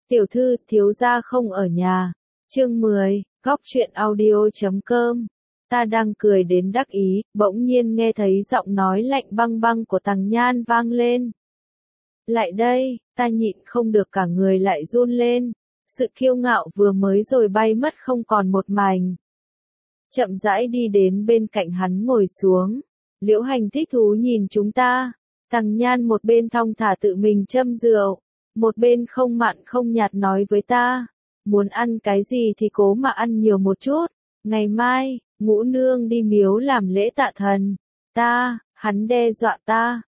Tiểu thư, thiếu gia không ở nhà. Chương 10, Góc truyện audio.com. Ta đang cười đến đắc ý, bỗng nhiên nghe thấy giọng nói lạnh băng băng của Tằng Nhan vang lên. Lại đây, ta nhịn không được cả người lại run lên. Sự kiêu ngạo vừa mới rồi bay mất không còn một mảnh. Chậm rãi đi đến bên cạnh hắn ngồi xuống. Liễu Hành thích thú nhìn chúng ta. Tằng Nhan một bên thong thả tự mình châm rượu, một bên không mặn không nhạt nói với ta. Muốn ăn cái gì thì cố mà ăn nhiều một chút. Ngày mai, Ngũ Nương đi miếu làm lễ tạ thần. Hắn đe dọa ta,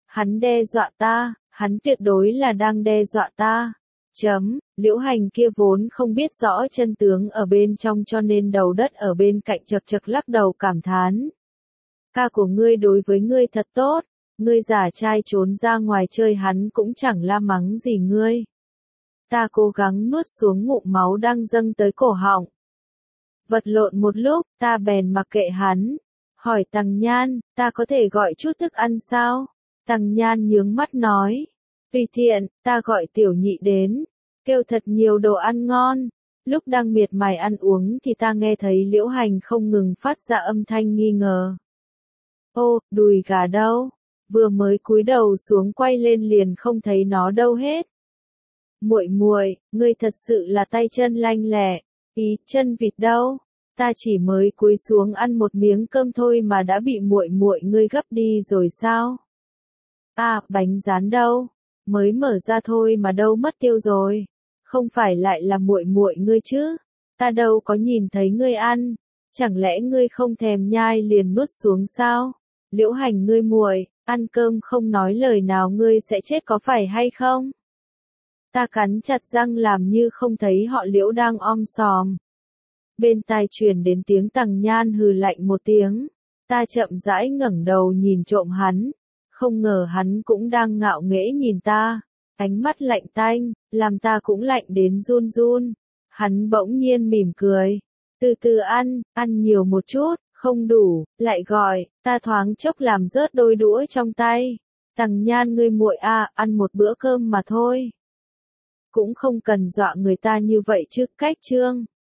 hắn tuyệt đối là đang đe dọa ta. Liễu Hành kia vốn không biết rõ chân tướng ở bên trong cho nên đầu đất ở bên cạnh chật chật lắc đầu cảm thán. Ca của ngươi đối với ngươi thật tốt, ngươi giả trai trốn ra ngoài chơi hắn cũng chẳng la mắng gì ngươi. Ta cố gắng nuốt xuống ngụm máu đang dâng tới cổ họng. Vật lộn một lúc, ta bèn mặc kệ hắn. Hỏi Tằng Nhan, ta có thể gọi chút thức ăn sao? Tằng Nhan nhướng mắt nói. Tùy tiện, ta gọi tiểu nhị đến. Kêu thật nhiều đồ ăn ngon. Lúc đang miệt mài ăn uống thì ta nghe thấy Liễu Hành không ngừng phát ra âm thanh nghi ngờ. Ô, đùi gà đâu? Vừa mới cúi đầu xuống quay lên liền không thấy nó đâu hết. Muội muội, ngươi thật sự là tay chân lanh lẹ. Ý, chân vịt đâu? Ta chỉ mới cúi xuống ăn một miếng cơm thôi mà đã bị muội muội ngươi gấp đi rồi sao? À, bánh rán đâu? Mới mở ra thôi mà đâu mất tiêu rồi. Không phải lại là muội muội ngươi chứ? Ta đâu có nhìn thấy ngươi ăn. Chẳng lẽ ngươi không thèm nhai liền nuốt xuống sao? Liễu Hành ngươi muội, ăn cơm không nói lời nào ngươi sẽ chết có phải hay không? Ta cắn chặt răng làm như không thấy họ Liễu đang om sòm. Bên tai truyền đến tiếng Tằng Nhan hừ lạnh một tiếng. Ta chậm rãi ngẩng đầu nhìn trộm hắn. Không ngờ hắn cũng đang ngạo nghễ nhìn ta. Ánh mắt lạnh tanh, làm ta cũng lạnh đến run run. Hắn bỗng nhiên mỉm cười. Từ từ ăn nhiều một chút, không đủ, lại gọi, ta thoáng chốc làm rớt đôi đũa trong tay. Tằng Nhan ngươi muội à, ăn một bữa cơm mà thôi. Cũng không cần dọa người ta như vậy chứ, cách chương.